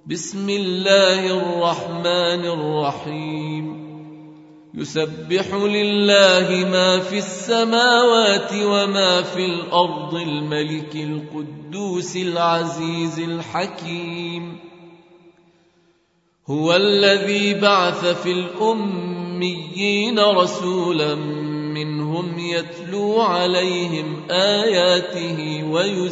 بسم الله الرحمن الرحيم. يسبح لله ما في السماوات وما في الأرض الملك القدوس العزيز الحكيم. هو الذي بعث في الأميين رسولا منهم يتلو عليهم آياته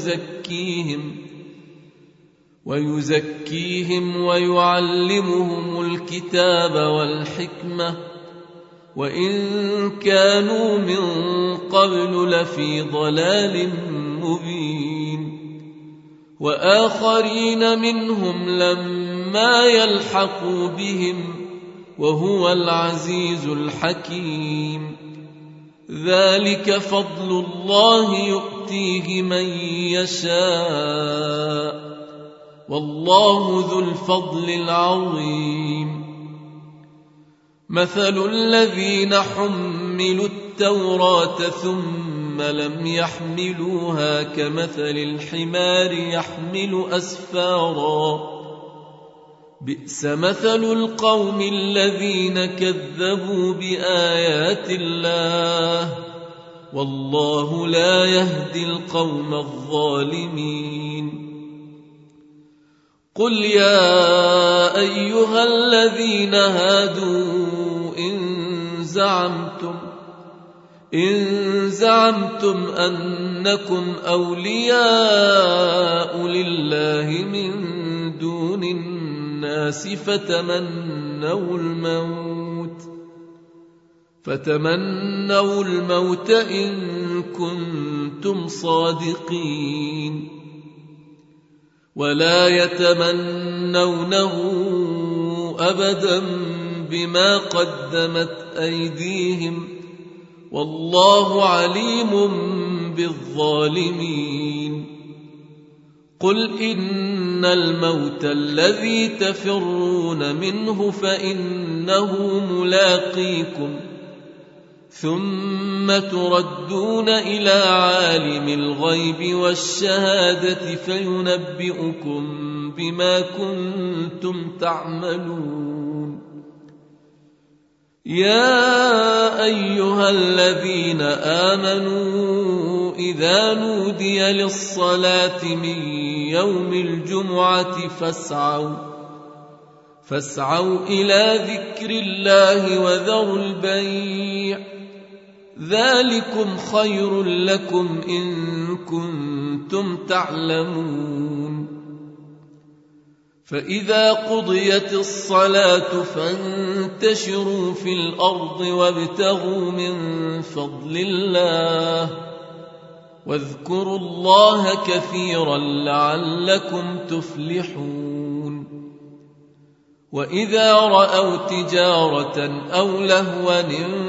ويزكيهم ويعلمهم الكتاب والحكمة وإن كانوا من قبل لفي ضلال مبين. وآخرين منهم لما يلحقوا بهم وهو العزيز الحكيم. ذلك فضل الله يؤتيه من يشاء والله ذو الفضل العظيم. مثل الذين حملوا التوراة ثم لم يحملوها كمثل الحمار يحمل أسفارا بئس مثل القوم الذين كذبوا بآيات الله والله لا يهدي القوم الظالمين. قل يا أيها الذين هادوا إن زعمتم أنكم أولياء لله من دون الناس فتمنوا الموت إن كنتم صادقين ولا يتمنونه أبدا بما قدمت أيديهم والله عليم بالظالمين. قل إن الموت الذي تفرون منه فإنه ملاقيكم ثم تردون إلى عالم الغيب والشهادة فينبئكم بما كنتم تعملون. يا أيها الذين آمنوا إذا نودي للصلاة من يوم الجمعة فاسعوا إلى ذكر الله وذروا البيع ذلكم خير لكم إن كنتم تعلمون. فإذا قضيت الصلاة فانتشروا في الأرض وابتغوا من فضل الله واذكروا الله كثيرا لعلكم تفلحون. وإذا رأوا تجارة أو لهوا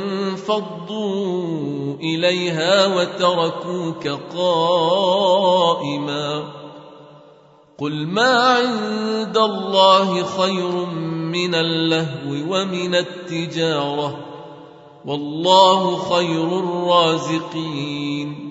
انفضوا إليها وتركوك قائما. قل ما عند الله خير من اللهو ومن التجارة والله خير الرازقين.